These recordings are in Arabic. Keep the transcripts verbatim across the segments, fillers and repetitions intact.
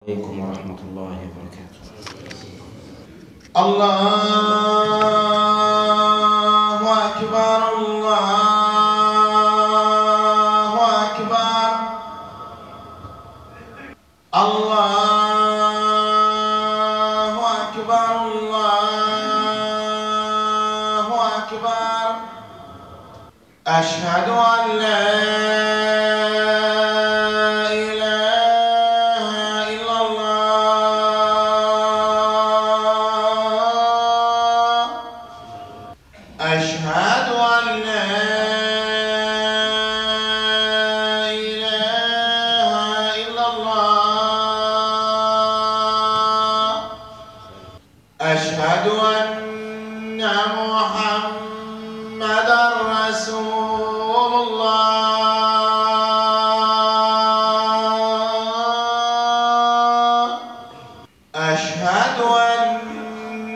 عليكم ورحمة الله وبركاته. الله أكبر الله أكبر الله أكبر الله أكبر أشهد أن لا أشهد أن لا إله إلا الله أشهد أن محمدًا رسول الله أشهد أن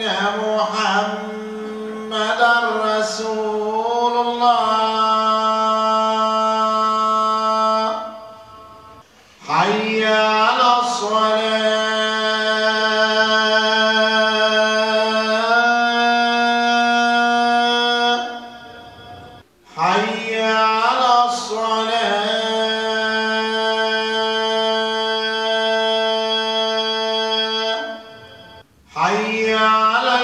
محمدًا رسول الله حي على الصلاة حي على الصلاة حي على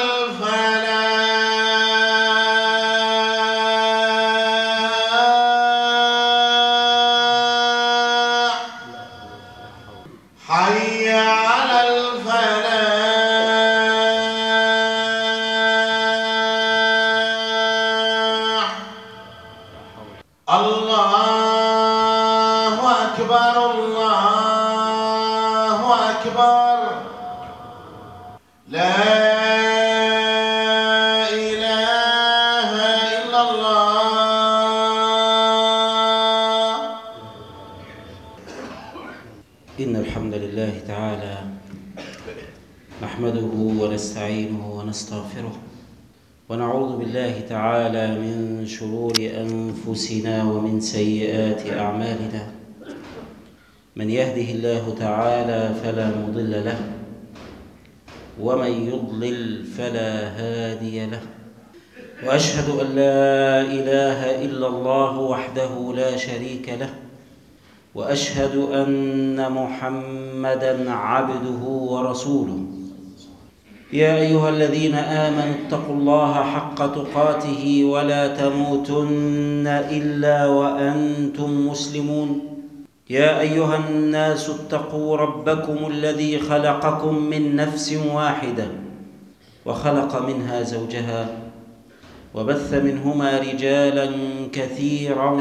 الفلاح حي على الفلاح الله أكبر الله أكبر لا إله إلا الله. إن الحمد لله تعالى نحمده ونستعينه ونستغفره ونعوذ بالله تعالى من شرور أنفسنا ومن سيئات أعمالنا. من يهده الله تعالى فلا مضل له ومن يضلل فلا هادي له، وأشهد أن لا إله إلا الله وحده لا شريك له، وأشهد أن محمدًا عبده ورسوله. يا أيها الذين آمنوا اتقوا الله حق تقاته ولا تموتن إلا وأنتم مسلمون. يا أيها الناس اتقوا ربكم الذي خلقكم من نفس واحدة وخلق منها زوجها وبث منهما رجالا كثيرا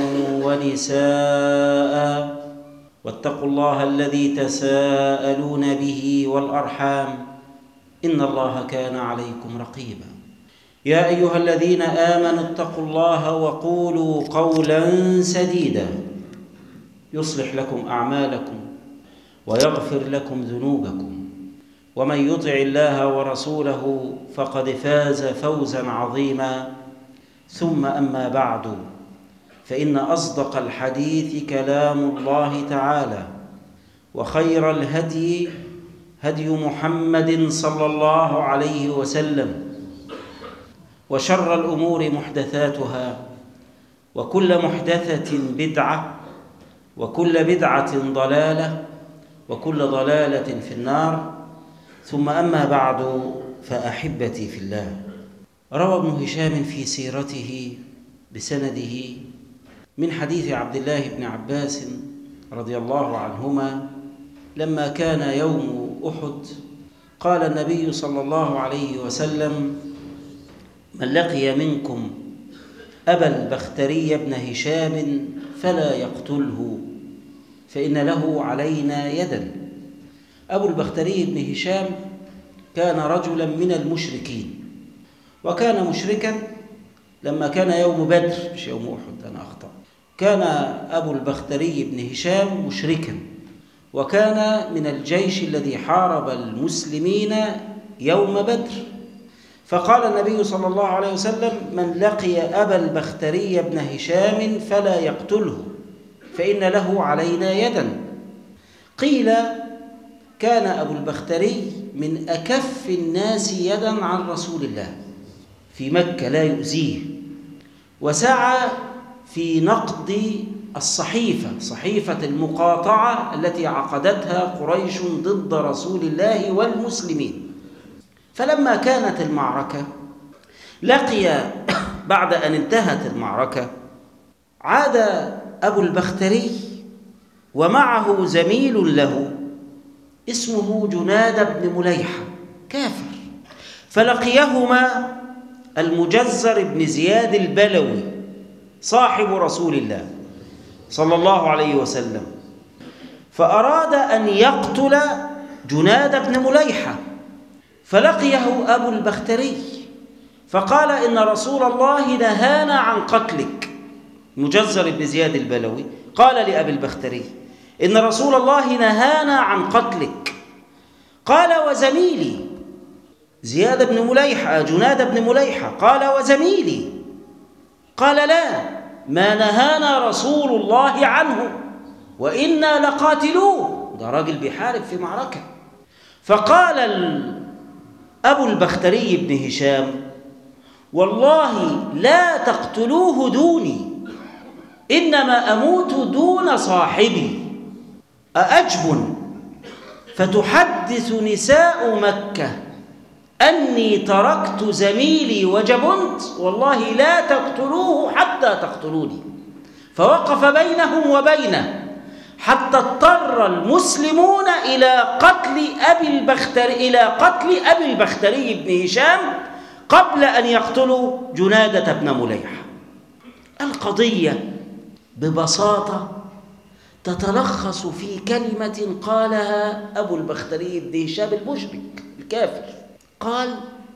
ونساء، واتقوا الله الذي تساءلون به والأرحام إن الله كان عليكم رقيبا. يا أيها الذين آمنوا اتقوا الله وقولوا قولا سديدا يصلح لكم أعمالكم ويغفر لكم ذنوبكم، ومن يطع الله ورسوله فقد فاز فوزا عظيما. ثم أما بعد، فإن أصدق الحديث كلام الله تعالى، وخير الهدي هدي محمد صلى الله عليه وسلم، وشر الأمور محدثاتها، وكل محدثة بدعة، وكل بدعة ضلالة، وكل ضلالة في النار. ثم أما بعد، فأحبتي في الله، روى ابن هشام في سيرته بسنده من حديث عبد الله بن عباس رضي الله عنهما لما كان يوم أحد قال النبي صلى الله عليه وسلم: من لقي منكم أبا البختري بن هشام فلا يقتله فإن له علينا يدا. أبو البختري بن هشام كان رجلا من المشركين، وكان مشركا لما كان يوم بدر، مش يوم أحد، أنا أخطأ. كان أبو البختري بن هشام مشركا، وكان من الجيش الذي حارب المسلمين يوم بدر. فقال النبي صلى الله عليه وسلم: من لقي أبا البختري بن هشام فلا يقتله فإن له علينا يدا. قيل: كان أبو البختري من أكف الناس يدا عن رسول الله في مكة، لا يؤذيه، وسعى في نقض الصحيفة، صحيفة المقاطعة التي عقدتها قريش ضد رسول الله والمسلمين. فلما كانت المعركة لقي بعد أن انتهت المعركة عاد أبو البختري ومعه زميل له اسمه جناد بن مليحة كافر، فلقيهما المجزر بن زياد البلوي صاحب رسول الله صلى الله عليه وسلم، فأراد أن يقتل جناد بن مليحة، فلقيه أبو البختري فقال إن رسول الله نهانا عن قتلك. مجزر بن زياد البلوي قال لأبي البختري إن رسول الله نهانا عن قتلك. قال وزميلي زياد بن مليحة جناد بن مليحة قال وزميلي. قال لا، ما نهانا رسول الله عنه وإنا لقاتلوه، ده راجل بيحارب في معركة. فقال أبو البختري بن هشام والله لا تقتلوه دوني، إنما أموت دون صاحبي. أأجب فتحدث نساء مكة أني تركت زميلي وجبنت؟ والله لا تقتلوه حتى تقتلوني. فوقف بينهم وبينه حتى اضطر المسلمون إلى قتل أبي البختري إلى قتل أبي البختري بن هشام قبل أن يقتلوا جنادة بن مليحة. القضية ببساطة تتلخص في كلمة قالها أبو البختري بن هشام المشرك الكافر، قال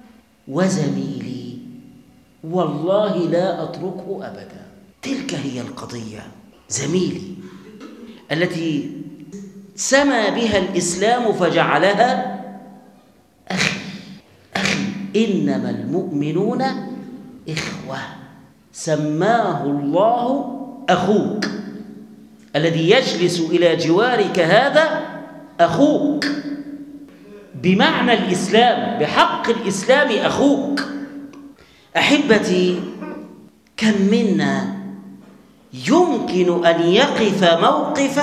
وزميلي والله لا أتركه أبدا. تلك هي القضية، زميلي التي سمى بها الإسلام فجعلها أخي. أخي إنما المؤمنون إخوة، سماه الله أخوك، الذي يجلس إلى جوارك هذا أخوك بمعنى الإسلام، بحق الإسلام أخوك. أحبتي، كم منا يمكن أن يقف موقف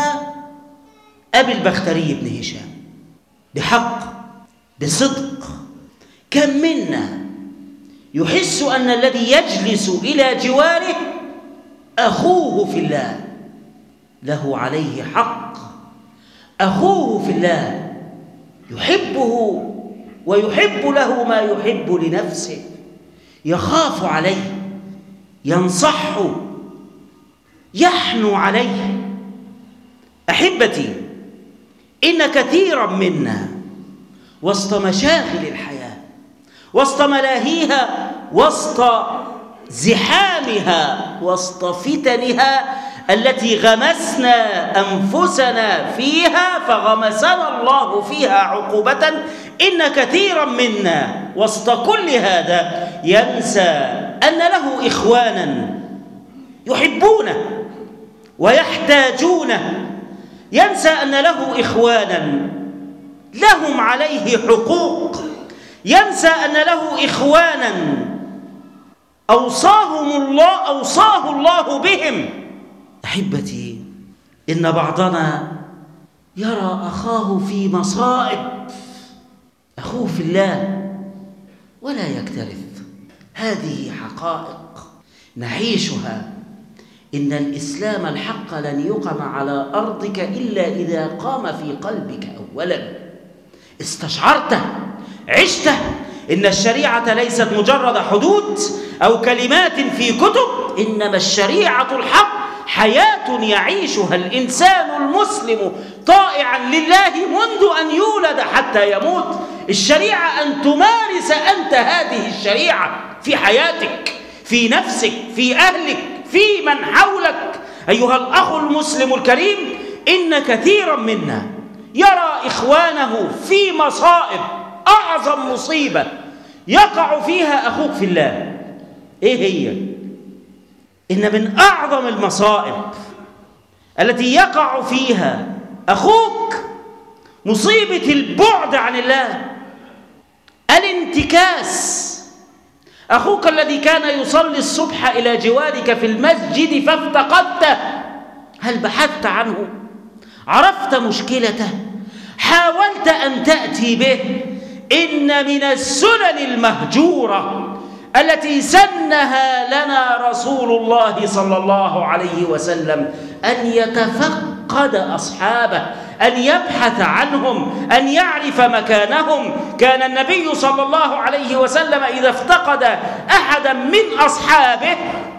أبي البختري بن هشام بحق بصدق؟ كم منا يحس أن الذي يجلس إلى جواره أخوه في الله، له عليه حق، أخوه في الله يحبه ويحب له ما يحب لنفسه، يخاف عليه، ينصحه، يحنو عليه. أحبتي، إن كثيرا منا وسط مشاغل الحياة، وسط ملاهيها، وسط زحامها، وسط فتنها التي غمسنا أنفسنا فيها فغمسنا الله فيها عقوبة، إن كثيرا منا وسط كل هذا ينسى أن له إخوانا يحبونه ويحتاجونه، ينسى أن له إخوانا لهم عليه حقوق، ينسى أن له إخوانا أوصاهم الله أوصاه الله بهم. أحبتي، إن بعضنا يرى أخاه في مصائب، أخوه في الله، ولا يكترث. هذه حقائق نعيشها. إن الإسلام الحق لن يقم على أرضك إلا إذا قام في قلبك أولا، استشعرته، عشته. إن الشريعة ليست مجرد حدود أو كلمات في كتب، إنما الشريعة الحق حياة يعيشها الإنسان المسلم طائعا لله منذ أن يولد حتى يموت. الشريعة أن تمارس أنت هذه الشريعة في حياتك، في نفسك، في أهلك، في من حولك. أيها الأخ المسلم الكريم، إن كثيرا منا يرى إخوانه في مصائب، أعظم مصيبة يقع فيها أخوك في الله إيه هي؟ إن من أعظم المصائب التي يقع فيها أخوك مصيبة البعد عن الله، الانتكاس. أخوك الذي كان يصلي الصبح إلى جوارك في المسجد فافتقدته، هل بحثت عنه؟ عرفت مشكلته؟ حاولت أن تأتي به؟ إن من السنن المهجورة التي سنها لنا رسول الله صلى الله عليه وسلم أن يتفقد أصحابه، أن يبحث عنهم، أن يعرف مكانهم. كان النبي صلى الله عليه وسلم إذا افتقد أحدا من أصحابه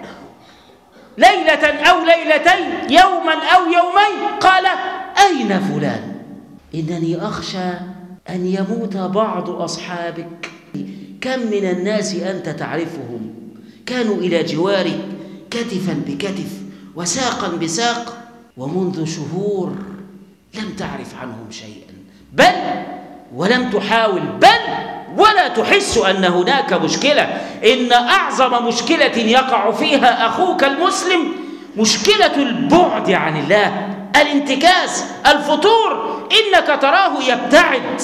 ليلة أو ليلتين، يوما أو يومين، قال: أين فلان؟ إنني أخشى أن يموت بعض أصحابك. كم من الناس أنت تعرفهم كانوا إلى جوارك كتفا بكتف وساقا بساق، ومنذ شهور لم تعرف عنهم شيئا، بل ولم تحاول، بل ولا تحس أن هناك مشكلة. إن أعظم مشكلة يقع فيها أخوك المسلم مشكلة البعد عن الله، الانتكاس، الفتور. إنك تراه يبتعد،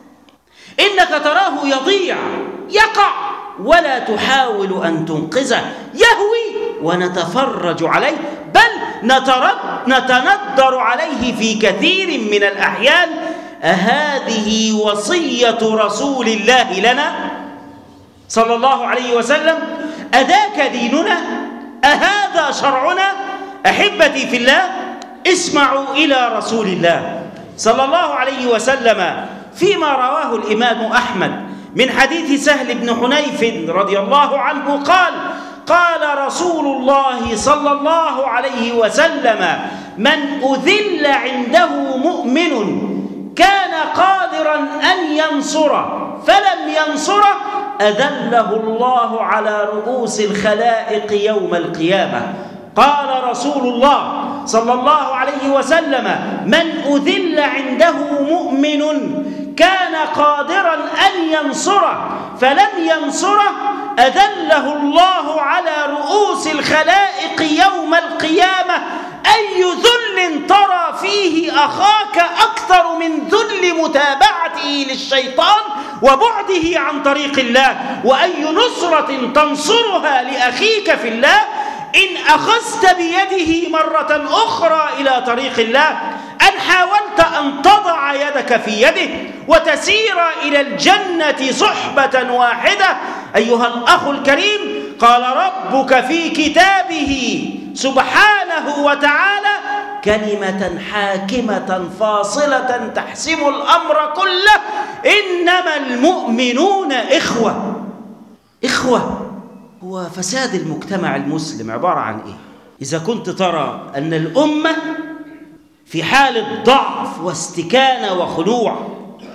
إنك تراه يضيع، يقع، ولا تحاول أن تنقذه، يهوي ونتفرج عليه، بل نترد نتندر عليه في كثير من الأحيان. أهذه وصية رسول الله لنا صلى الله عليه وسلم؟ أذاك ديننا؟ أهذا شرعنا؟ أحبتي في الله، اسمعوا إلى رسول الله صلى الله عليه وسلم فيما رواه الإمام أحمد من حديث سهل بن حنيف رضي الله عنه قال: قال رسول الله صلى الله عليه وسلم: من أذل عنده مؤمن كان قادرا أن ينصره فلم ينصره أذله الله على رؤوس الخلائق يوم القيامة. قال رسول الله صلى الله عليه وسلم: من أذل عنده مؤمن كان قادرا أن ينصره فلم ينصره أذله الله على رؤوس الخلائق يوم القيامة. أي ذل ترى فيه أخاك أكثر من ذل متابعته للشيطان وبعده عن طريق الله؟ وأي نصرة تنصرها لأخيك في الله إن أخذت بيده مرة أخرى إلى طريق الله، أن حاولت أن تضع يدك في يده وتسير إلى الجنة صحبة واحدة. أيها الأخ الكريم، قال ربك في كتابه سبحانه وتعالى: كلمة حاكمة فاصلة تحسم الأمر كله، إنما المؤمنون إخوة. إخوة. هو فساد المجتمع المسلم عبارة عن إيه؟ إذا كنت ترى أن الأمة في حالة ضعف واستكانة وخنوع،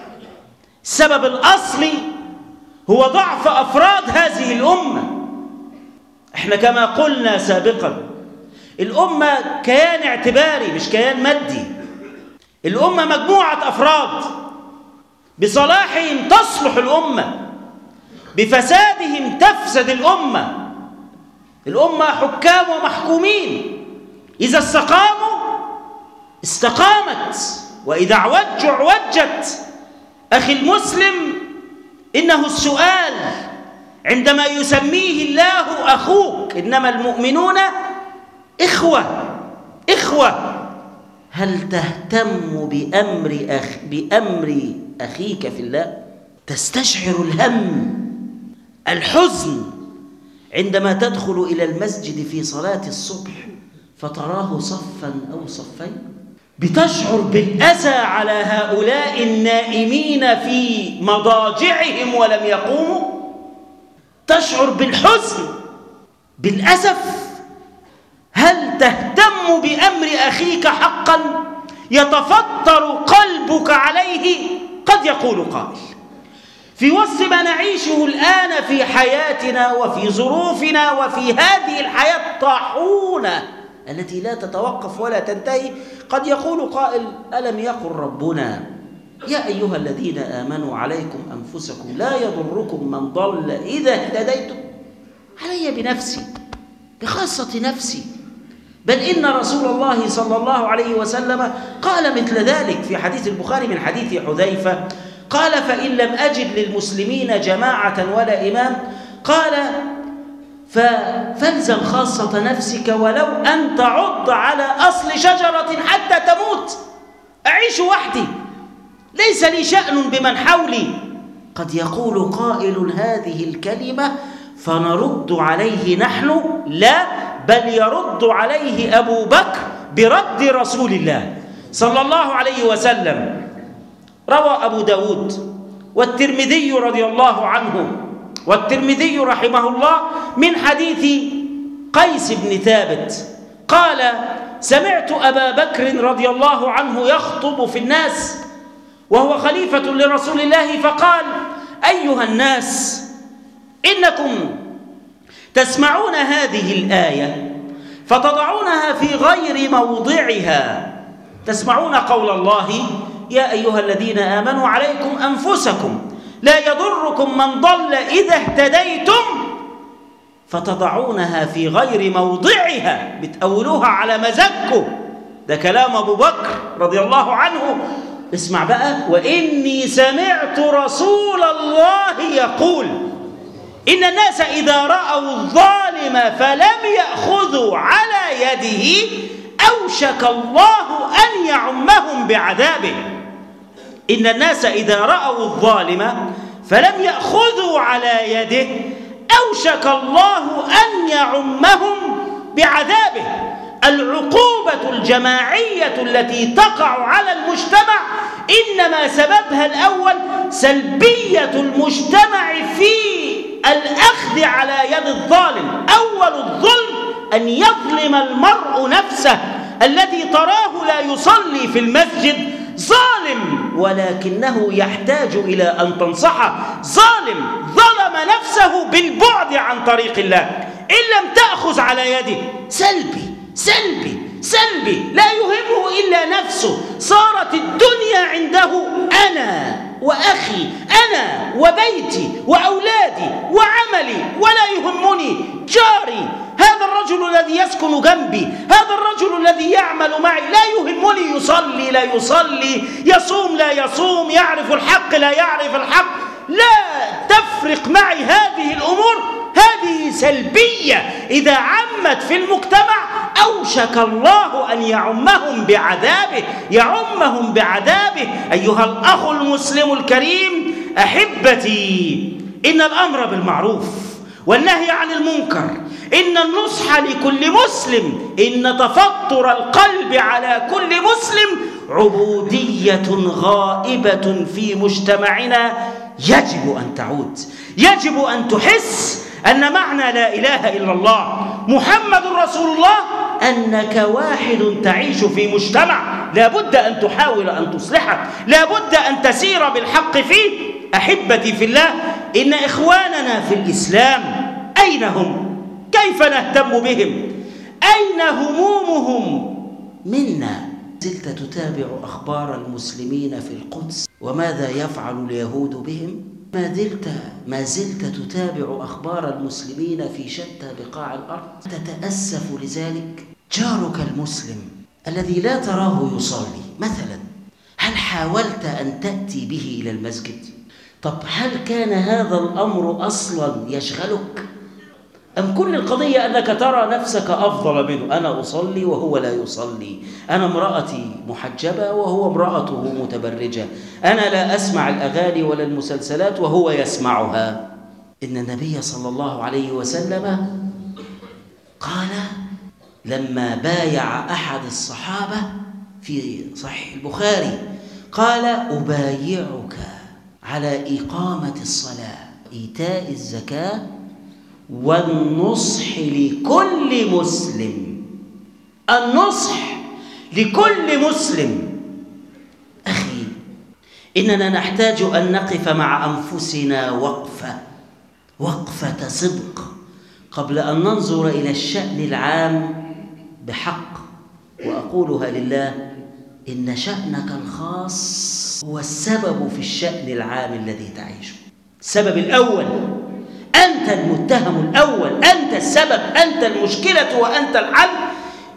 السبب الأصلي هو ضعف أفراد هذه الأمة. إحنا كما قلنا سابقا، الأمة كيان اعتباري مش كيان مادي. الأمة مجموعة أفراد، بصلاحهم تصلح الأمة، بفسادهم تفسد الأمة. الأمة حكام ومحكومين، إذا استقاموا استقامت، وإذا اعوجوا اعوجت. أخي المسلم، إنه السؤال عندما يسميه الله أخوك: إنما المؤمنون إخوة. إخوة. هل تهتم بأمر أخ بأمر أخيك في الله؟ تستشعر الهم، الحزن عندما تدخل إلى المسجد في صلاة الصبح فتراه صفا أو صفين؟ بتشعر بالأسى على هؤلاء النائمين في مضاجعهم ولم يقوموا؟ تشعر بالحزن، بالأسف. هل تهتم بأمر أخيك حقا؟ يتفطر قلبك عليه؟ قد يقول قائل: في وسط ما نعيشه الآن في حياتنا وفي ظروفنا وفي هذه الحياة الطاحونة التي لا تتوقف ولا تنتهي، قد يقول قائل: ألم يقل ربنا يا أيها الذين آمنوا عليكم أنفسكم لا يضركم من ضل إذا اهتديتم؟ علي بنفسي، بخاصة نفسي، بل إن رسول الله صلى الله عليه وسلم قال مثل ذلك في حديث البخاري من حديث حذيفة، قال: فإن لم أجد للمسلمين جماعة ولا إمام، قال: فالزم خاصة نفسك ولو أن تعض على أصل شجرة حتى تموت. أعيش وحدي، ليس لي شأن بمن حولي. قد يقول قائل هذه الكلمة فنرد عليه نحن: لا، بل يرد عليه أبو بكر برد رسول الله صلى الله عليه وسلم. روى أبو داود والترمذي رضي الله عنه والترمذي رحمه الله من حديث قيس بن ثابت قال: سمعت أبا بكر رضي الله عنه يخطب في الناس وهو خليفة لرسول الله، فقال: أيها الناس، إنكم تسمعون هذه الآية فتضعونها في غير موضعها. تسمعون قول الله: يا أيها الذين آمنوا عليكم أنفسكم لا يضركم من ضل إذا اهتديتم، فتضعونها في غير موضعها، بتأولوها على مزاجكم. ده كلام أبو بكر رضي الله عنه. اسمع بقى: وإني سمعت رسول الله يقول إن الناس إذا رأوا الظالم فلم يأخذوا على يده أوشك الله أن يعمهم بعذابه. إن الناس إذا رأوا الظالم فلم يأخذوا على يده أوشك الله أن يعمهم بعذابه. العقوبة الجماعية التي تقع على المجتمع إنما سببها الأول سلبية المجتمع في الأخذ على يد الظالم. أول الظلم أن يظلم المرء نفسه، الذي تراه لا يصلي في المسجد ظالم، ولكنه يحتاج إلى أن تنصحه. ظالم ظلم نفسه بالبعد عن طريق الله. إن لم تأخذ على يده سلبي سلبي سلبي، لا يهمه إلا نفسه. صارت الدنيا عنده أنا وأخي، أنا وبيتي وأولادي وعملي، ولا يهمني جاري، هذا الرجل الذي يسكن جنبي، هذا الرجل الذي يعمل معي، لا يهمني يصلي لا يصلي، يصوم لا يصوم، يعرف الحق لا يعرف الحق، لا تفرق معي هذه الأمور. هذه سلبية إذا عمت في المجتمع أوشك الله أن يعمهم بعذابه، يعمهم بعذابه. أيها الأخ المسلم الكريم، أحبتي، إن الأمر بالمعروف والنهي عن المنكر، إن النصح لكل مسلم، إن تفطر القلب على كل مسلم عبودية غائبة في مجتمعنا يجب أن تعود. يجب أن تحس أن معنى لا إله إلا الله محمد رسول الله أنك واحد تعيش في مجتمع لا بد أن تحاول أن تصلحه، لا بد أن تسير بالحق فيه. أحبتي في الله، إن إخواننا في الإسلام أين هم؟ كيف نهتم بهم؟ أين همومهم منا؟ زلت تتابع أخبار المسلمين في القدس وماذا يفعل اليهود بهم؟ ما زلت ما زلت تتابع أخبار المسلمين في شتى بقاع الأرض. تتأسف لذلك. جارك المسلم الذي لا تراه يصلي مثلا، هل حاولت أن تأتي به إلى المسجد؟ طب هل كان هذا الأمر أصلا يشغلك؟ أم كل القضية أنك ترى نفسك أفضل منه؟ أنا أصلي وهو لا يصلي، أنا امرأتي محجبة وهو امرأته متبرجة، أنا لا أسمع الأغاني ولا المسلسلات وهو يسمعها. إن النبي صلى الله عليه وسلم قال لما بايع أحد الصحابة في صحيح البخاري، قال: أبايعك على إقامة الصلاة، إيتاء الزكاة، والنصح لكل مسلم. النصح لكل مسلم. أخي، إننا نحتاج أن نقف مع أنفسنا وقفة وقفة صدق قبل أن ننظر إلى الشأن العام بحق. وأقولها لله: إن شأنك الخاص هو السبب في الشأن العام الذي تعيشه. السبب الأول، أنت المتهم الأول، أنت السبب، أنت المشكلة وأنت الحل.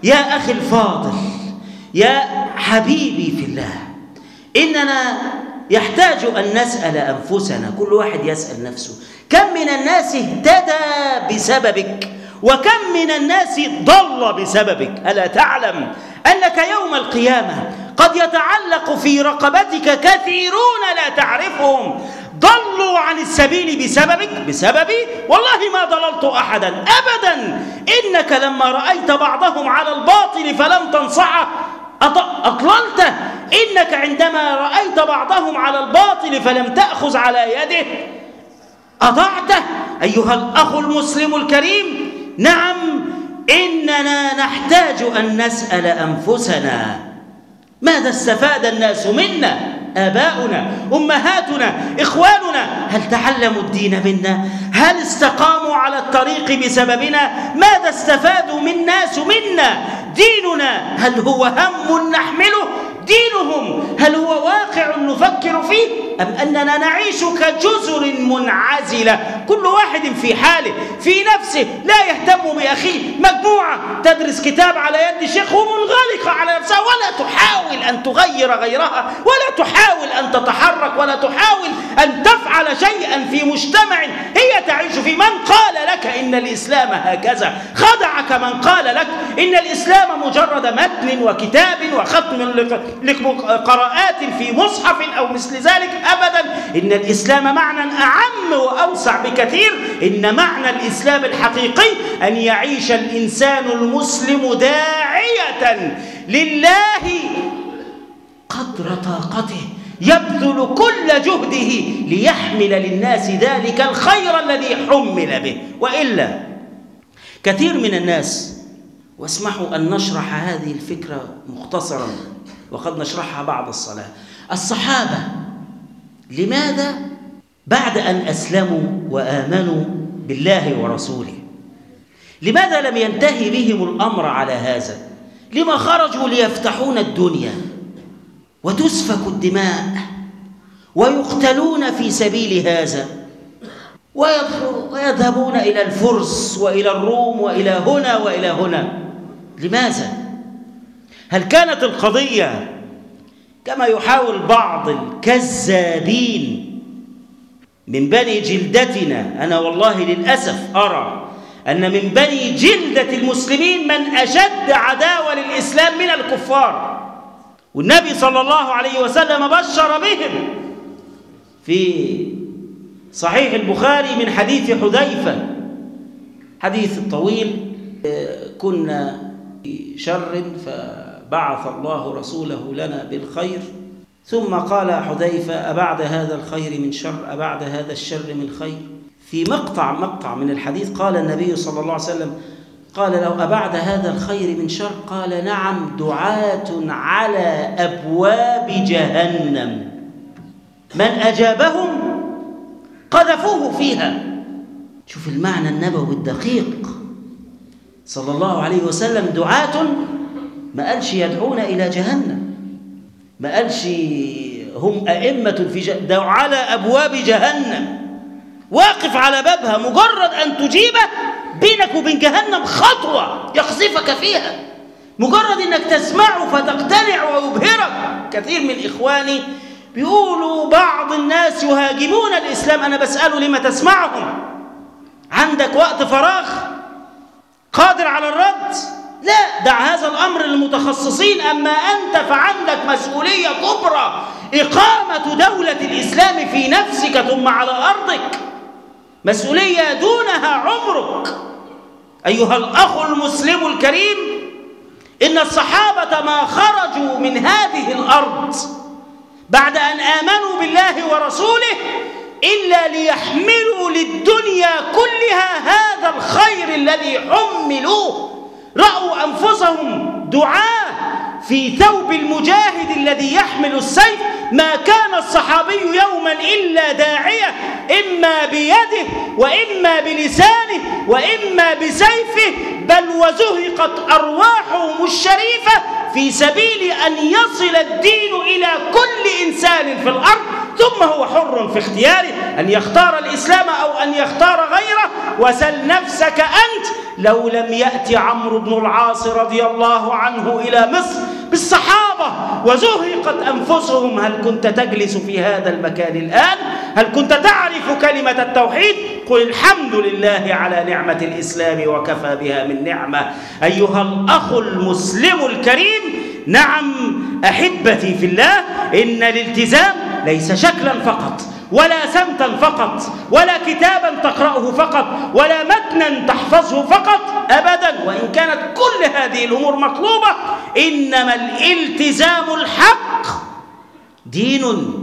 يا أخي الفاضل، يا حبيبي في الله، إننا يحتاج أن نسأل أنفسنا، كل واحد يسأل نفسه، كم من الناس اهتدى بسببك وكم من الناس ضل بسببك؟ ألا تعلم أنك يوم القيامة قد يتعلق في رقبتك كثيرون لا تعرفهم ضلوا عن السبيل بسببك، بسببي؟ والله ما ضللت أحدا أبدا. إنك لما رأيت بعضهم على الباطل فلم تنصحه أضللته، إنك عندما رأيت بعضهم على الباطل فلم تأخذ على يده أضعته. أيها الأخ المسلم الكريم، نعم إننا نحتاج أن نسأل أنفسنا ماذا استفاد الناس منا؟ آباؤنا، أمهاتنا، إخواننا، هل تعلموا الدين منا؟ هل استقاموا على الطريق بسببنا؟ ماذا استفادوا من الناس منا؟ ديننا هل هو هم نحمله؟ دينهم هل هو واقع نفكر فيه؟ أم أننا نعيش كجزر منعزلة، كل واحد في حاله في نفسه لا يهتم بأخيه؟ مجموعة تدرس كتاب على يد شيخ ومنغلقة على نفسها ولا تحاول أن تغير غيرها، ولا تحاول أن تتحرك، ولا تحاول أن تفعل شيئا في مجتمع هي تعيش فيه. من قال لك إن الإسلام هكذا؟ خدعك من قال لك إن الإسلام مجرد متن وكتاب وختم لقراءات في مصحف أو مثل ذلك، أبدا. إن الإسلام معنى أعم وأوسع بكثير. إن معنى الإسلام الحقيقي أن يعيش الإنسان المسلم داعية لله قدر طاقته، يبذل كل جهده ليحمل للناس ذلك الخير الذي حمل به. وإلا كثير من الناس، واسمحوا أن نشرح هذه الفكرة مختصرا وقد نشرحها بعد الصلاة. الصحابة لماذا بعد أن أسلموا وآمنوا بالله ورسوله لماذا لم ينتهي بهم الأمر على هذا؟ لما خرجوا ليفتحون الدنيا وتسفك الدماء ويقتلون في سبيل هذا، ويذهبون إلى الفرس وإلى الروم وإلى هنا وإلى هنا؟ لماذا؟ هل كانت القضية كما يحاول بعض الكذابين من بني جلدتنا؟ أنا والله للأسف أرى أن من بني جلدة المسلمين من أشد عداوة للإسلام من الكفار، والنبي صلى الله عليه وسلم بشر بهم في صحيح البخاري من حديث حذيفة، حديث الطويل. كنا في شر فبعث الله رسوله لنا بالخير، ثم قال حذيفة: أبعد هذا الخير من شر؟ أبعد هذا الشر من خير؟ في مقطع مقطع من الحديث قال النبي صلى الله عليه وسلم، قال له: أبعد هذا الخير من شر؟ قال: نعم، دعاة على أبواب جهنم من أجابهم قذفوه فيها. شوف المعنى النبوي الدقيق صلى الله عليه وسلم. دعاة، ما قالش يدعون إلى جهنم، ما قالش هم أئمة في جهنم، دعوا على أبواب جهنم، واقف على بابها، مجرد أن تجيبه بينك وبين جهنم خطوة يقذفك فيها، مجرد أنك تسمعه فتقتنع ويبهرك. كثير من إخواني بيقولوا بعض الناس يهاجمون الإسلام، أنا بسأله: لما تسمعهم؟ عندك وقت فراغ قادر على الرد؟ لا، دع هذا الأمر للمتخصصين. أما أنت فعندك مسؤولية كبرى، إقامة دولة الإسلام في نفسك ثم على أرضك، مسؤولية دونها عمرك. أيها الأخ المسلم الكريم، إن الصحابة ما خرجوا من هذه الأرض بعد أن آمنوا بالله ورسوله إلا ليحملوا للدنيا كلها هذا الخير الذي حملوه. رأوا أنفسهم دعاة في ثوب المجاهد الذي يحمل السيف. ما كان الصحابي يوما إلا داعية، إما بيده وإما بلسانه وإما بسيفه، بل وزهقت أرواحهم الشريفة في سبيل أن يصل الدين إلى كل إنسان في الأرض، ثم هو حر في اختياره أن يختار الإسلام أو أن يختار غيره. وسل نفسك أنت لو لم يأتي عمرو بن العاص رضي الله عنه إلى مصر بالصحابة وزهقت أنفسهم، هل كنت تجلس في هذا المكان الآن؟ هل كنت تعرف كلمة التوحيد؟ قل الحمد لله على نعمة الإسلام وكفى بها من نعمة. أيها الأخ المسلم الكريم، نعم أحبتي في الله، إن الالتزام ليس شكلا فقط، ولا سمتا فقط، ولا كتابا تقرأه فقط، ولا متنا تحفظه فقط، أبدا، وإن كانت كل هذه الأمور مطلوبة، إنما الالتزام الحق دين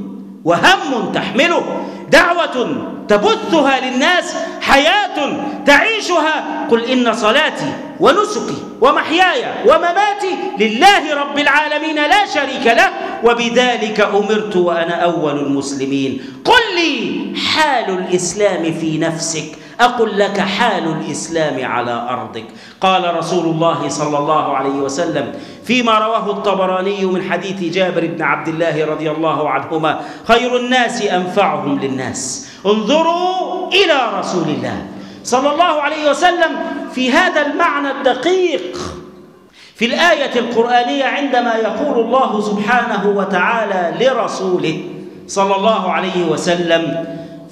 وهم تحمله، دعوة تبثها للناس، حياة تعيشها. قل إن صلاتي ونسكي ومحياي ومماتي لله رب العالمين لا شريك له وبذلك أمرت وأنا أول المسلمين. قل لي حال الإسلام في نفسك أقل لك حال الإسلام على أرضك. قال رسول الله صلى الله عليه وسلم فيما رواه الطبراني من حديث جابر بن عبد الله رضي الله عنهما: خير الناس أنفعهم للناس. انظروا إلى رسول الله صلى الله عليه وسلم في هذا المعنى الدقيق في الآية القرآنية عندما يقول الله سبحانه وتعالى لرسوله صلى الله عليه وسلم: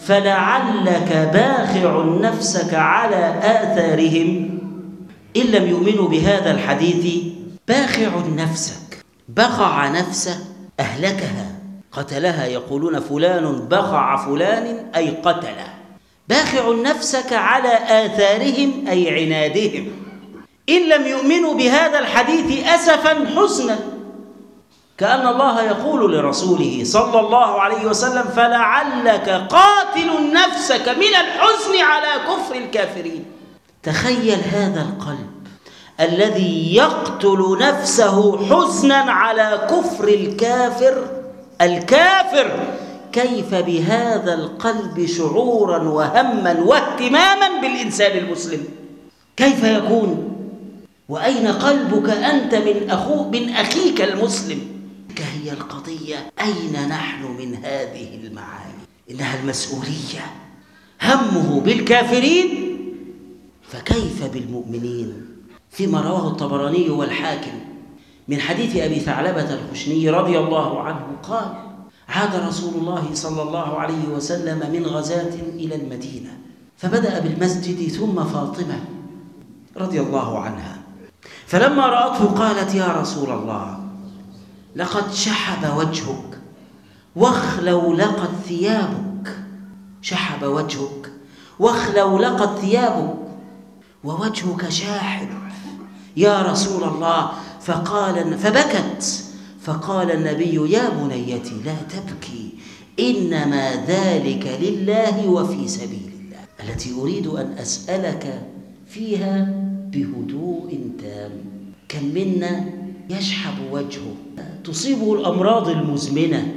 فلعلك باخع نفسك على آثارهم إن لم يؤمنوا بهذا الحديث. باخع نفسك، بخع نفسه أهلكها، قتلها، يقولون فلان بخع فلان أي قتله. باخع نفسك على آثارهم أي عنادهم إن لم يؤمنوا بهذا الحديث أسفا حزنا. كأن الله يقول لرسوله صلى الله عليه وسلم: فلعلك قاتل نفسك من الحزن على كفر الكافرين. تخيل هذا القلب الذي يقتل نفسه حزنا على كفر الكافر الكافر كيف بهذا القلب شعورا وهما واهتماما بالإنسان المسلم؟ كيف يكون؟ وأين قلبك أنت من أخوك من أخيك المسلم؟ هي القضية، أين نحن من هذه المعاني؟ إنها المسؤولية. همه بالكافرين فكيف بالمؤمنين؟ فيما رواه الطبراني والحاكم من حديث أبي ثعلبة الخشني رضي الله عنه قال: عاد رسول الله صلى الله عليه وسلم من غزاة إلى المدينة، فبدأ بالمسجد ثم فاطمة رضي الله عنها، فلما رأته قالت: يا رسول الله، لقد شحب وجهك واخلولقت ثيابك. شحب وجهك واخلولقت ثيابك ووجهك شاحب يا رسول الله. فقال فبكت فقال النبي: يا بنيتي لا تبكي، إنما ذلك لله وفي سبيل الله، التي أريد أن أسألك فيها بهدوء تام. كم منا يشحب وجهه، تصيبه الأمراض المزمنة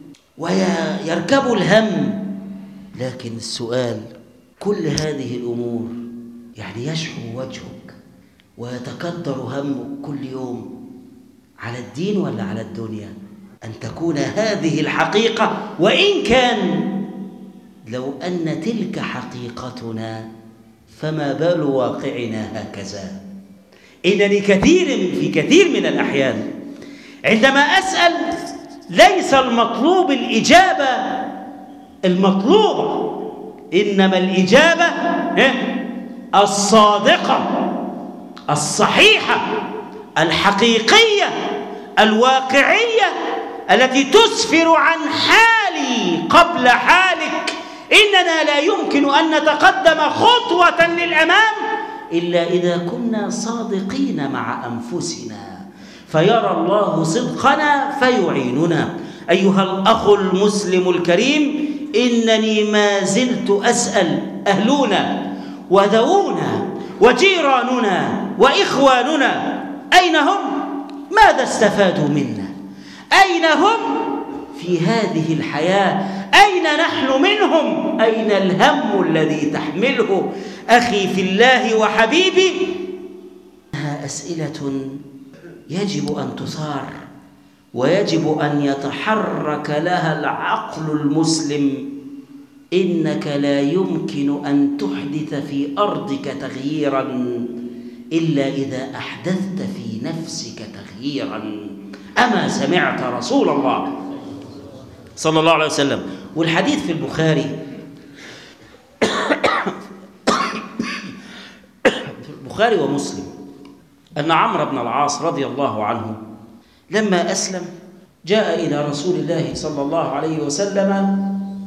ويركب الهم، لكن السؤال: كل هذه الأمور يعني يشحب وجهك ويتكدر همك كل يوم على الدين ولا على الدنيا؟ أن تكون هذه الحقيقة، وإن كان لو أن تلك حقيقتنا فما بال واقعنا هكذا. إنني كثير في كثير من الأحيان عندما أسأل ليس المطلوب الإجابة المطلوبة، إنما الإجابة الصادقة الصحيحة الحقيقية الواقعية التي تسفر عن حالي قبل حالك. إننا لا يمكن أن نتقدم خطوة للأمام إلا إذا كنا صادقين مع أنفسنا، فيرى الله صدقنا فيعيننا. أيها الأخ المسلم الكريم، إنني ما زلت أسأل أهلنا وذوونا وجيراننا وإخواننا أين هم؟ ماذا استفادوا منا؟ أين هم في هذه الحياة؟ أين نحن منهم؟ أين الهم الذي تحمله أخي في الله وحبيبي؟ إنها أسئلة يجب أن تثار ويجب أن يتحرك لها العقل المسلم. إنك لا يمكن أن تحدث في أرضك تغييراً إلا إذا أحدثت في نفسك تغييرا. أما سمعت رسول الله صلى الله عليه وسلم. والحديث في البخاري في البخاري ومسلم أن عمرو بن العاص رضي الله عنه لما أسلم جاء إلى رسول الله صلى الله عليه وسلم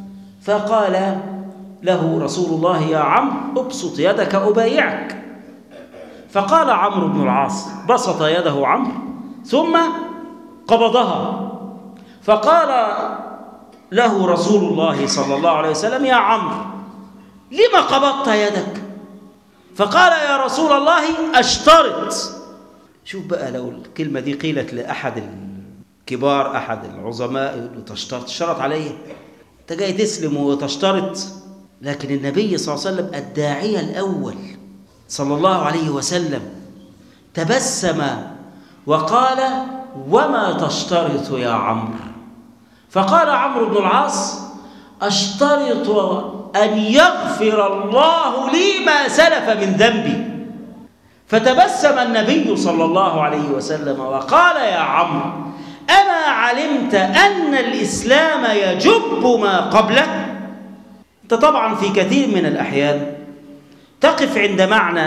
فقال له رسول الله: يا عمرو ابسط يدك أبايعك. فقال عمرو بن العاص، بسط يده عمرو ثم قبضها، فقال له رسول الله صلى الله عليه وسلم: يا عمرو لما قبضت يدك؟ فقال: يا رسول الله أشترط. شوف بقى لو الكلمة دي قيلت لأحد الكبار أحد العظماء تشترط، تشترط عليه؟ أنت جاي تسلم وتشترط؟ لكن النبي صلى الله عليه وسلم الداعية الأول صلى الله عليه وسلم تبسم وقال: وما تشترط يا عمرو؟ فقال عمرو بن العاص: أشترط أن يغفر الله لي ما سلف من ذنبي. فتبسم النبي صلى الله عليه وسلم وقال: يا عمرو أما علمت أن الإسلام يجب ما قبله؟ أنت طبعا في كثير من الأحيان تقف عند معنى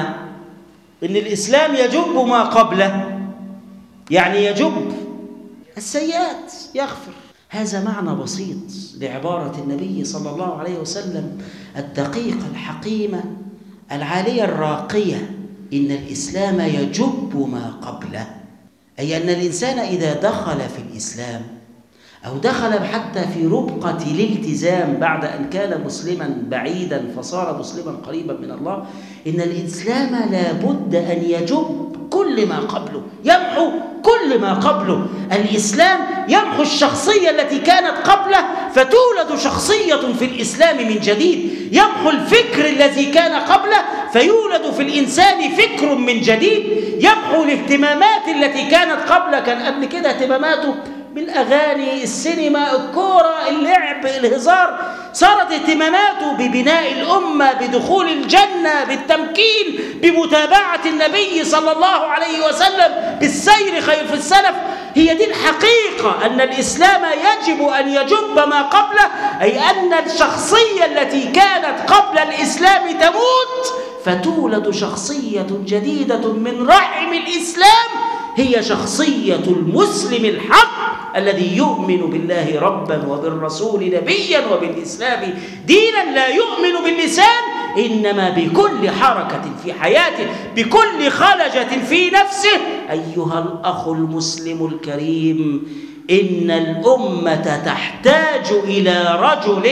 أن الإسلام يجب ما قبله، يعني يجب السيئات، يغفر. هذا معنى بسيط لعبارة النبي صلى الله عليه وسلم الدقيقة الحكيمة العالية الراقية: إن الإسلام يجب ما قبله، أي أن الإنسان إذا دخل في الإسلام أو دخل حتى في ربقة الالتزام بعد أن كان مسلما بعيدا فصار مسلما قريبا من الله، إن الإسلام لا بد أن يجب كل ما قبله، يمحو كل ما قبله. الإسلام يمحو الشخصية التي كانت قبله فتولد شخصية في الإسلام من جديد، يمحو الفكر الذي كان قبله فيولد في الإنسان فكر من جديد، يمحو الاهتمامات التي كانت قبله، كان قبل كده اهتماماته بالأغاني، السينما، الكورة، اللعب، الهزار، صارت اهتماماته ببناء الأمة، بدخول الجنة، بالتمكين، بمتابعة النبي صلى الله عليه وسلم، بالسير خير في السلف. هي دي الحقيقة، أن الإسلام يجب أن يجب ما قبله، أي أن الشخصية التي كانت قبل الإسلام تموت فتولد شخصية جديدة من رحم الإسلام، هي شخصية المسلم الحق الذي يؤمن بالله ربا وبالرسول نبيا وبالإسلام دينا، لا يؤمن باللسان إنما بكل حركة في حياته، بكل خلجة في نفسه. أيها الأخ المسلم الكريم، إن الأمة تحتاج إلى رجل.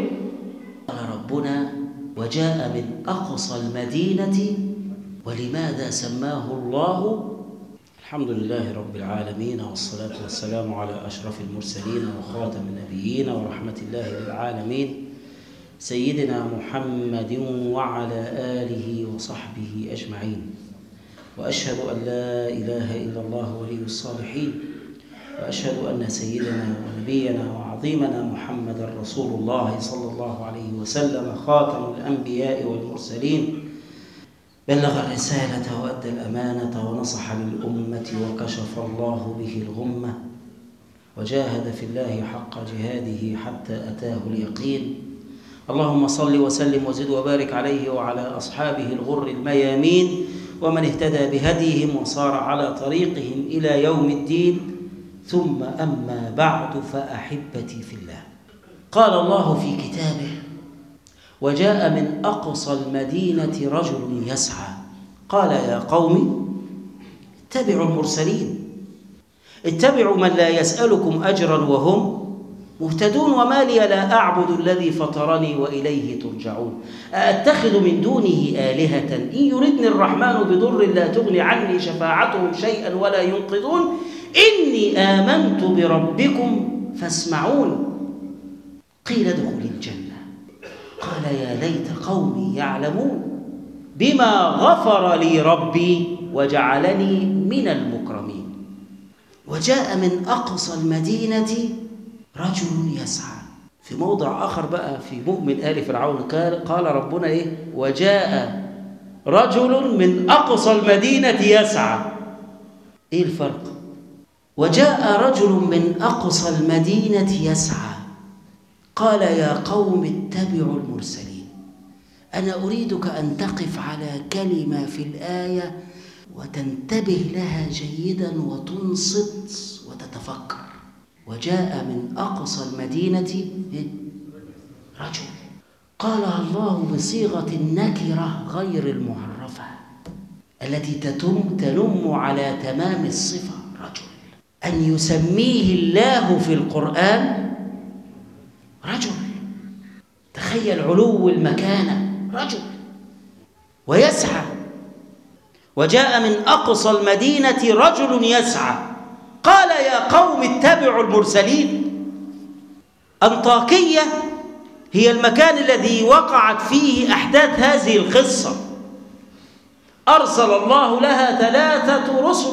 قال ربنا: وجاء من أقصى المدينة. ولماذا سماه الله؟ الحمد لله رب العالمين، والصلاة والسلام على أشرف المرسلين وخاتم النبيين ورحمة الله للعالمين سيدنا محمد وعلى آله وصحبه أجمعين. وأشهد أن لا إله إلا الله ولي الصالحين، وأشهد أن سيدنا ونبينا وعظيمنا محمد رسول الله صلى الله عليه وسلم خاتم الأنبياء والمرسلين، بلغ الرسالة وأدى الأمانة ونصح للأمة وكشف الله به الغمة، وجاهد في الله حق جهاده حتى أتاه اليقين. اللهم صل وسلم وزد وبارك عليه وعلى أصحابه الغر الميامين ومن اهتدى بهديهم وصار على طريقهم إلى يوم الدين. ثم أما بعد، فأحبتي في الله، قال الله في كتابه: وجاء من أقصى المدينة رجل يسعى قال يا قوم اتبعوا المرسلين، اتبعوا من لا يسألكم أجرا وهم مهتدون، وما لي لا أعبد الذي فطرني وإليه ترجعون، أأتخذ من دونه آلهة إن يردني الرحمن بضر لا تغني عني شفاعتهم شيئا ولا ينقذون، إني آمنت بربكم فاسمعون. قيل ادخل الجنة، قال يا ليت قومي يعلمون بما غفر لي ربي وجعلني من المكرمين. وجاء من أقصى المدينة رجل يسعى. في موضع آخر بقى في مؤمن آل فرعون قال ربنا إيه؟ وجاء رجل من أقصى المدينة يسعى. إيه الفرق؟ وجاء رجل من أقصى المدينة يسعى قال يا قوم اتبعوا المرسلين. أنا أريدك أن تقف على كلمة في الآية وتنتبه لها جيدا وتنصت وتتفكر. وجاء من أقصى المدينة رجل، قالها الله بصيغة النكرة غير المعرفة التي تتم تنم على تمام الصفة، رجل. أن يسميه الله في القرآن رجل، تخيل علو المكانة، رجل ويسعى. وجاء من أقصى المدينة رجل يسعى قال يا قوم اتبعوا المرسلين. أنطاكية هي المكان الذي وقعت فيه أحداث هذه القصة. أرسل الله لها ثلاثة رسل،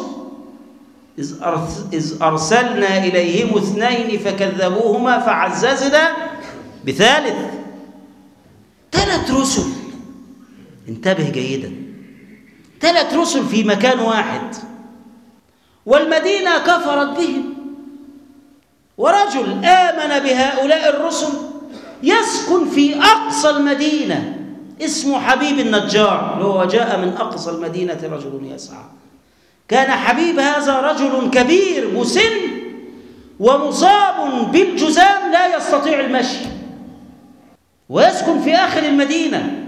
إذ أرسلنا إليهم اثنين فكذبوهما فعززنا بثالث. ثلاث رسل، انتبه جيدا، ثلاث رسل في مكان واحد، والمدينة كفرت بهم. ورجل آمن بهؤلاء الرسل يسكن في أقصى المدينة اسمه حبيب النجار، اللي هو جاء من أقصى المدينة رجل يسعى. كان حبيب هذا رجل كبير مسن ومصاب بالجذام لا يستطيع المشي، ويسكن في آخر المدينة.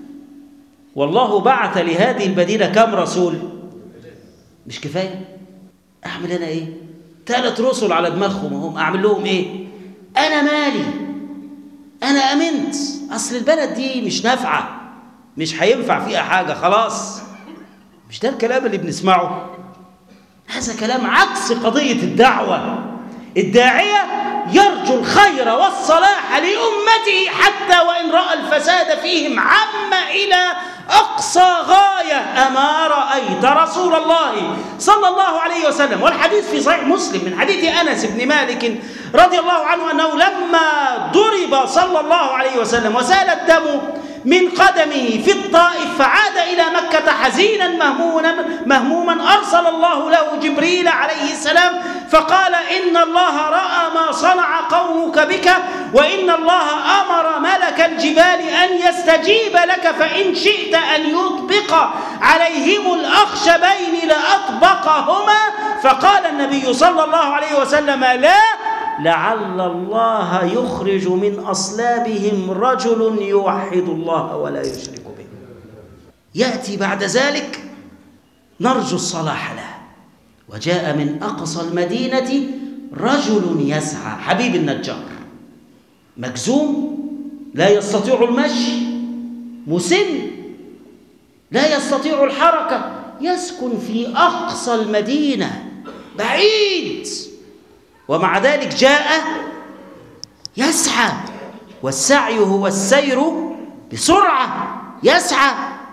والله بعث لهذه المدينة كم رسول؟ مش كفاية؟ أعمل أنا إيه؟ ثلاث رسل على دماغهم، هم أعمل لهم إيه؟ أنا مالي، أنا أمنت، أصل البلد دي مش نافعة، مش هينفع فيها حاجة، خلاص. مش ده الكلام اللي بنسمعه؟ هذا كلام عكس قضية الدعوة. الداعية يرجو الخير والصلاح لأمته حتى وإن رأى الفساد فيهم عم إلى أقصى غاية. أما رأيت رسول الله صلى الله عليه وسلم، والحديث في صحيح مسلم من حديث أنس بن مالك رضي الله عنه أنه لما ضرب صلى الله عليه وسلم وسال الدم من قدمه في الطائف فعاد إلى مكة حزينا مهموما مهموما أرسل الله له جبريل عليه السلام فقال إن الله رأى ما صنع قومك بك، وإن الله أمر ملك الجبال أن يستجيب لك، فإن شئت أن يطبق عليهم الأخشبين لأطبقهما. فقال النبي صلى الله عليه وسلم لا، لعل الله يخرج من أصلابهم رجل يوحد الله ولا يشرك به. يأتي بعد ذلك نرجو الصلاح له. وجاء من أقصى المدينة رجل يسعى، حبيب النجار، مجزوم لا يستطيع المشي، مسن لا يستطيع الحركة، يسكن في أقصى المدينة بعيد، ومع ذلك جاء يسعى. والسعي هو السير بسرعة، يسعى.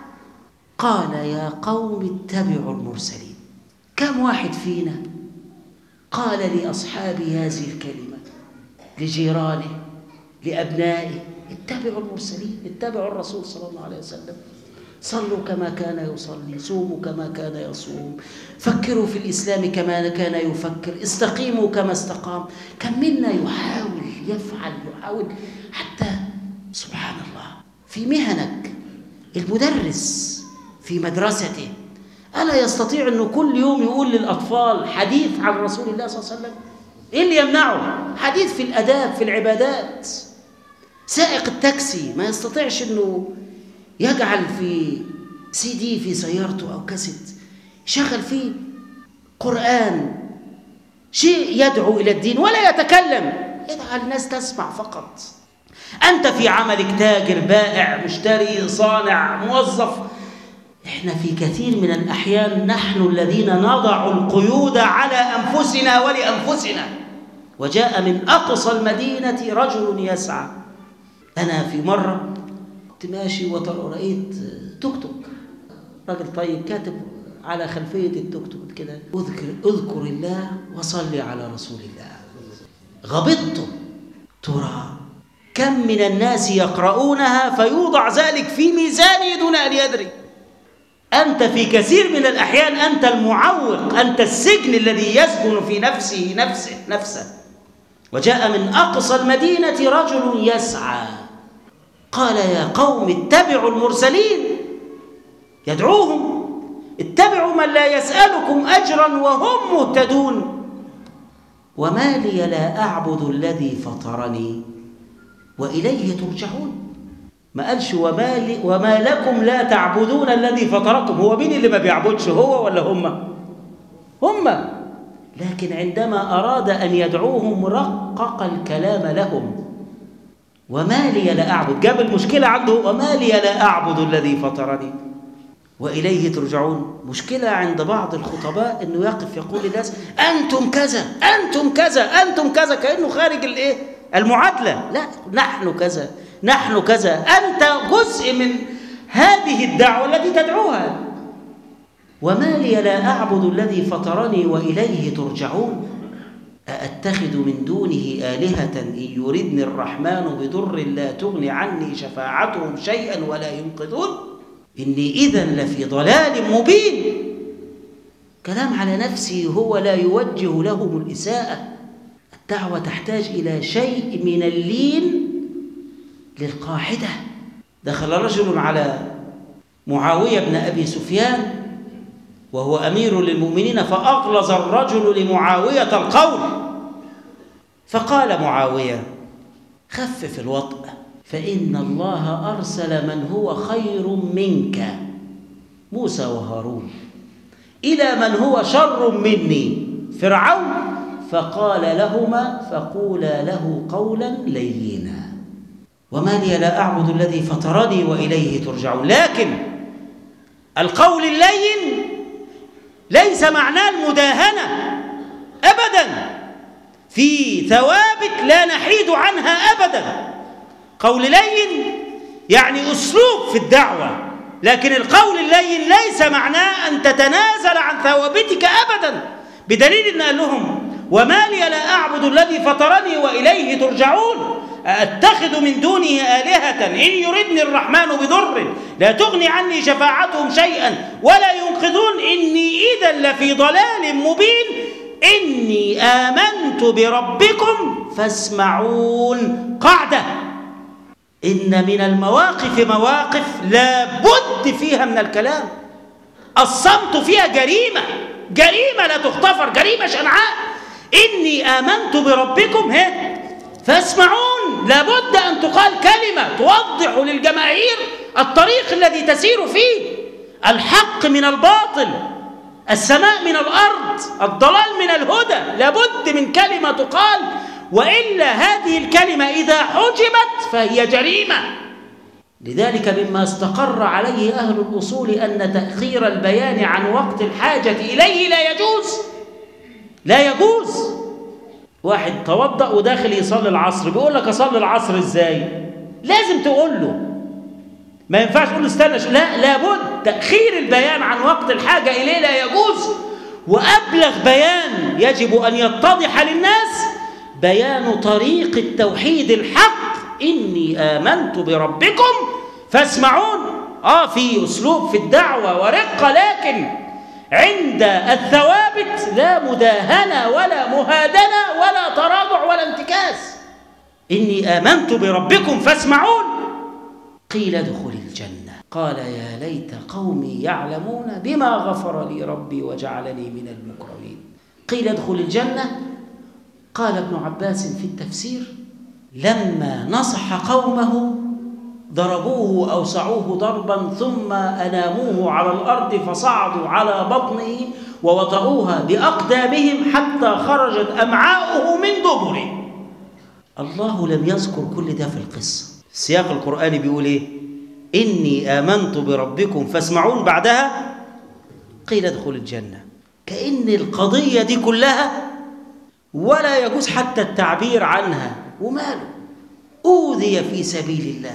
قال يا قوم اتبعوا المرسلين. كم واحد فينا قال لأصحاب هذه الكلمة، لجيرانه، لأبنائه، اتبعوا المرسلين، اتبعوا الرسول صلى الله عليه وسلم، صلوا كما كان يصلي، صوموا كما كان يصوم، فكروا في الإسلام كما كان يفكر، استقيموا كما استقام. كم منا يحاول يفعل يحاول حتى سبحان الله في مهنك، المدرس في مدرسته ألا يستطيع أنه كل يوم يقول للأطفال حديث عن رسول الله صلى الله عليه وسلم؟ إيه اللي يمنعه؟ حديث في الأداب، في العبادات. سائق التاكسي ما يستطيعش أنه يجعل في سي دي في سيارته أو كاسيت يشغل فيه قرآن، شيء يدعو إلى الدين ولا يتكلم، يدعى الناس تسمع فقط. أنت في عملك تاجر، بائع، مشتري، صانع، موظف. إحنا في كثير من الأحيان نحن الذين نضع القيود على أنفسنا ولأنفسنا. وجاء من أقصى المدينة رجل يسعى. أنا في مرة كنت ماشي ورأيت توك توك، راجل طيب كاتب على خلفية التوك توك كده اذكر اذكر الله وصلي على رسول الله. غبطت، ترى كم من الناس يقرؤونها فيوضع ذلك في ميزانه دون أن يدري. أنت في كثير من الأحيان أنت المعوق، أنت السجن الذي يسجن في نفسه نفسه نفسه. وجاء من أقصى المدينة رجل يسعى قال يا قوم اتبعوا المرسلين، يدعوهم اتبعوا من لا يسألكم أجرا وهم مهتدون. وما لي لا أعبد الذي فطرني وإليه ترجعون. ما قالش وما, لي وما لكم لا تعبدون الذي فطركم. هو مين اللي ما بيعبدش، هو ولا هم؟ هم. لكن عندما أراد أن يدعوهم رقق الكلام لهم. وما لي لا أعبد، جاب المشكلة عنده، وما لي لا أعبد الذي فطرني وإليه ترجعون. مشكلة عند بعض الخطباء أنه يقف يقول للناس أنتم كذا أنتم كذا أنتم كذا، كأنه خارج الإيه؟ المعادلة. لا، نحن كذا نحن كذا، أنت جزء من هذه الدعوة التي تدعوها. وما لي لا أعبد الذي فطرني وإليه ترجعون. أأتخذ من دونه آلهة إن يردني الرحمن بضر لا تغني عني شفاعتهم شيئا ولا ينقذون إني إذا لفي ضلال مبين. كلام على نفسه، هو لا يوجه لهم الإساءة. الدعوة تحتاج إلى شيء من اللين للقاعدة. دخل رجل على معاوية بن أبي سفيان وهو أمير للمؤمنين، فأغلظ الرجل لمعاوية القول، فقال معاوية خفف الوطأ فإن الله أرسل من هو خير منك، موسى وهارون، إلى من هو شر مني، فرعون، فقال لهما فقولا له قولا لينا. وما لي لا أعبد الذي فطرني وإليه ترجعون. لكن القول اللين ليس معناه المداهنة أبدا، في ثوابت لا نحيد عنها أبدا. قول لين يعني أسلوب في الدعوة، لكن القول اللين ليس معناه أن تتنازل عن ثوابتك أبدا، بدليل أن قال لهم وما لي لا أعبد الذي فطرني وإليه ترجعون. أتخذ من دونه آلهة إن يردني الرحمن بضر لا تغني عني شفاعتهم شيئا ولا ينقذون إني إذا لفي ضلال مبين إني آمنت بربكم فاسمعون. قاعدة، إن من المواقف مواقف لا بد فيها من الكلام. الصمت فيها جريمة، جريمة لا تغتفر، جريمة شنعاء. إني آمنت بربكم ها فاسمعون، لابد أن تقال كلمة توضح للجماهير الطريق الذي تسير فيه، الحق من الباطل، السماء من الأرض، الضلال من الهدى. لابد من كلمة تقال، وإلا هذه الكلمة إذا حجبت فهي جريمة. لذلك مما استقر عليه أهل الأصول أن تأخير البيان عن وقت الحاجة إليه لا يجوز، لا يجوز. واحد توضأ وداخل يصلي العصر، بيقول لك أصلي العصر إزاي؟ لازم تقول له، ما ينفعش تقول له استنى، لا، لابد تأخير البيان عن وقت الحاجة إليه لا يجوز. وأبلغ بيان يجب أن يتضح للناس بيان طريق التوحيد الحق، إني آمنت بربكم فاسمعون. آه في أسلوب في الدعوة ورقة، لكن عند الثوابت لا مداهنة ولا مهادنة ولا تراجع ولا انتكاس. إني آمنت بربكم فاسمعون. قيل ادخل الجنة، قال يا ليت قومي يعلمون بما غفر لي ربي وجعلني من المكرمين. قيل ادخل الجنة، قال ابن عباس في التفسير لما نصح قومه ضربوه وأوسعوه ضربا ثم أناموه على الأرض فصعدوا على بطنه ووطئوها بأقدامهم حتى خرجت أمعاؤه من دبره. الله لم يذكر كل ده في القصة. السياق القرآني بيقول إيه؟ إني آمنت بربكم فاسمعون، بعدها قيل ادخل الجنة. كأن القضية دي كلها ولا يجوز حتى التعبير عنها، وماله، أوذي في سبيل الله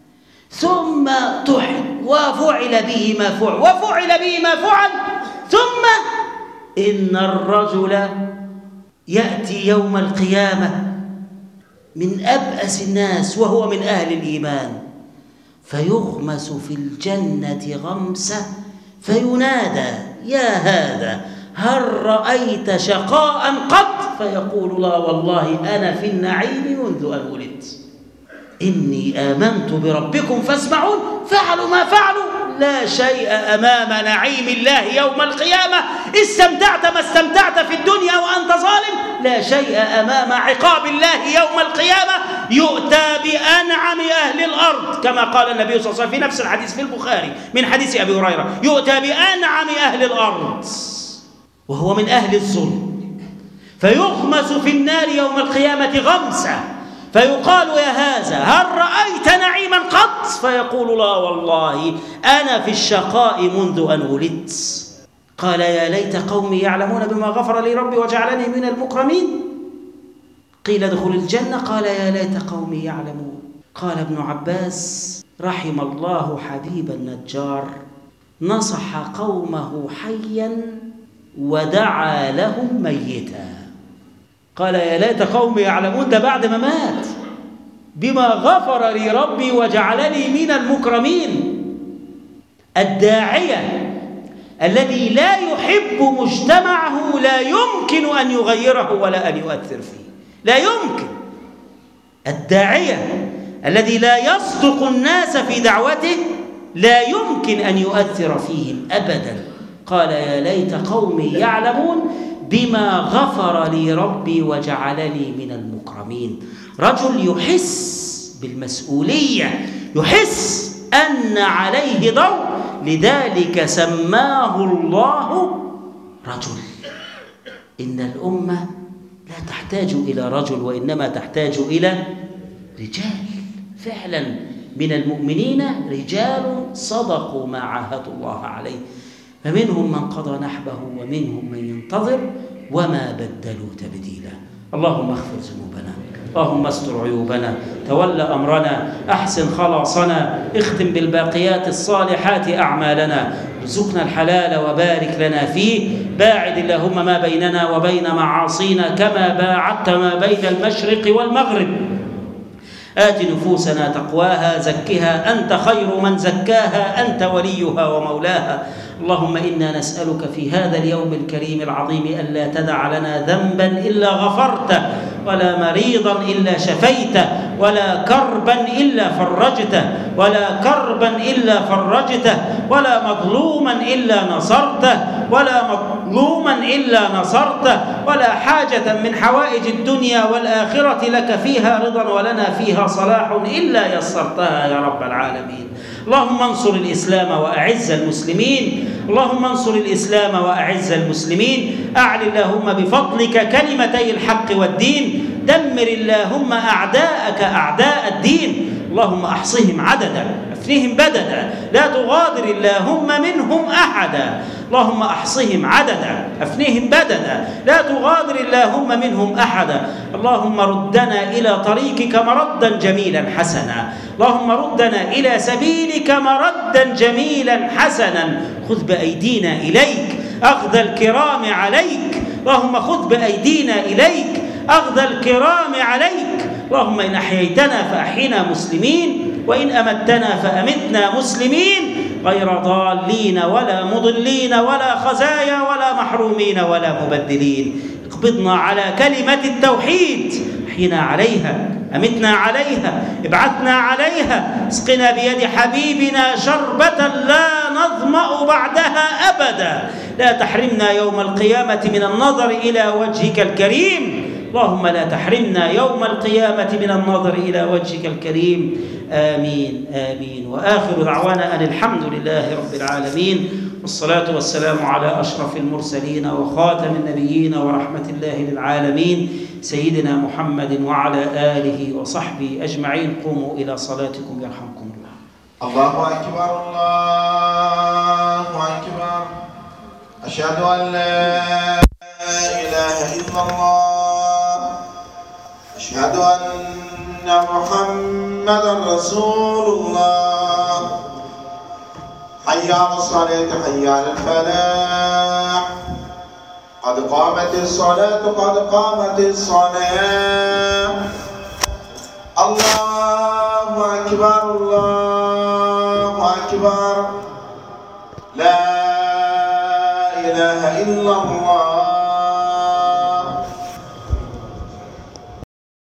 ثم طحن وفعل به ما فعل وفعل به ما فعل، ثم إن الرجل يأتي يوم القيامة من أبأس الناس وهو من أهل الإيمان فيغمس في الجنة غمسة فينادى: يا هذا هل رأيت شقاء قط؟ فيقول: لا والله أنا في النعيم منذ أن ولدت، إني آمنت بربكم فاسمعون. فعلوا ما فعلوا، لا شيء أمام نعيم الله يوم القيامة. استمتعت ما استمتعت في الدنيا وأنت ظالم، لا شيء أمام عقاب الله يوم القيامة. يؤتى بأنعم أهل الأرض كما قال النبي صلى الله عليه وسلم في نفس الحديث في البخاري من حديث أبي هريرة: يؤتى بأنعم أهل الأرض وهو من أهل الظلم، فيغمس في النار يوم القيامة غمسة، فيقال: يا هذا هل رأيت نعيما قط؟ فيقول: لا والله أنا في الشقاء منذ أن ولدت. قال: يا ليت قومي يعلمون بما غفر لي ربي وجعلني من المكرمين. قيل: ادخل الجنة. قال: يا ليت قومي يعلمون. قال ابن عباس: رحم الله حبيب النجار، نصح قومه حيا ودعا لهم ميتا. قال: يا ليت قومي يعلمون، ده بعد ما مات، بما غفر لي ربي وجعلني من المكرمين. الداعية الذي لا يحب مجتمعه لا يمكن أن يغيره ولا أن يؤثر فيه، لا يمكن. الداعية الذي لا يصدق الناس في دعوته لا يمكن أن يؤثر فيهم أبدا. قال: يا ليت قومي يعلمون بما غفر لي ربي وجعلني من المكرمين. رجل يحس بالمسؤولية، يحس أن عليه دور، لذلك سماه الله رجل. إن الأمة لا تحتاج إلى رجل، وإنما تحتاج إلى رجال. فعلا من المؤمنين رجال صدقوا ما عاهدوا الله عليه، فمنهم من قضى نحبه ومنهم من ينتظر وما بدلوا تبديلا. اللهم اغفر ذنوبنا، اللهم استر عيوبنا، تولى أمرنا، أحسن خلاصنا، اختم بالباقيات الصالحات أعمالنا، ارزقنا الحلال وبارك لنا فيه، باعد اللهم ما بيننا وبين معاصينا كما باعدت ما بين المشرق والمغرب. آت نفوسنا تقواها، زكها أنت خير من زكاها، أنت وليها ومولاها. اللهم إنا نسألك في هذا اليوم الكريم العظيم ألا تدع لنا ذنبا إلا غفرته، ولا مريضا إلا شفيته، ولا كربا إلا فرجته، ولا كربا إلا فرجته، ولا مظلوما إلا نصرته، ولا مظلوما إلا نصرته، ولا حاجة من حوائج الدنيا والآخرة لك فيها رضا ولنا فيها صلاح إلا يسرتها يا رب العالمين. اللهم انصر الإسلام وأعز المسلمين، اللهم انصر الإسلام وأعز المسلمين. أعل اللهم بفضلك كلمتي الحق والدين، دمر اللهم أعداءك أعداء الدين. اللهم أحصهم عددا، أفنهم بددا، لا تغادر اللهم منهم أحدا. اللهم أحصهم عددا، أفنهم بددا، لا تغادر اللهم منهم أحدا. اللهم ردنا إلى طريقك مردا جميلا حسنا، اللهم ردنا إلى سبيلك مردا جميلا حسنا. خذ بأيدينا إليك، أخذ الكرام عليك. اللهم خذ بأيدينا إليك، أخذ الكرام عليك. اللهم إن أحييتنا فأحينا مسلمين، وإن أمتنا فأمتنا مسلمين، غير ضالين ولا مضلين ولا خزايا ولا محرومين ولا مبدلين. اقبضنا على كلمة التوحيد، احينا عليها، أمتنا عليها، ابعثنا عليها، اسقنا بيد حبيبنا شربة لا نظمأ بعدها أبدا. لا تحرمنا يوم القيامة من النظر إلى وجهك الكريم، اللهم لا تحرمنا يوم القيامة من النظر إلى وجهك الكريم. آمين آمين. وآخر دعوانا أن الحمد لله رب العالمين، والصلاة والسلام على أشرف المرسلين وخاتم النبيين ورحمة الله للعالمين سيدنا محمد وعلى آله وصحبه أجمعين. قوموا إلى صلاتكم يرحمكم الله. الله أكبر، الله أكبر. أشهد أن لا إله إلا الله، أشهد أن محمدا رسول الله. حي على الصلاة، حي على الفلاح، قد قامت الصلاة، قد قامت الصلاة. الله أكبر، الله أكبر. لا إلا الله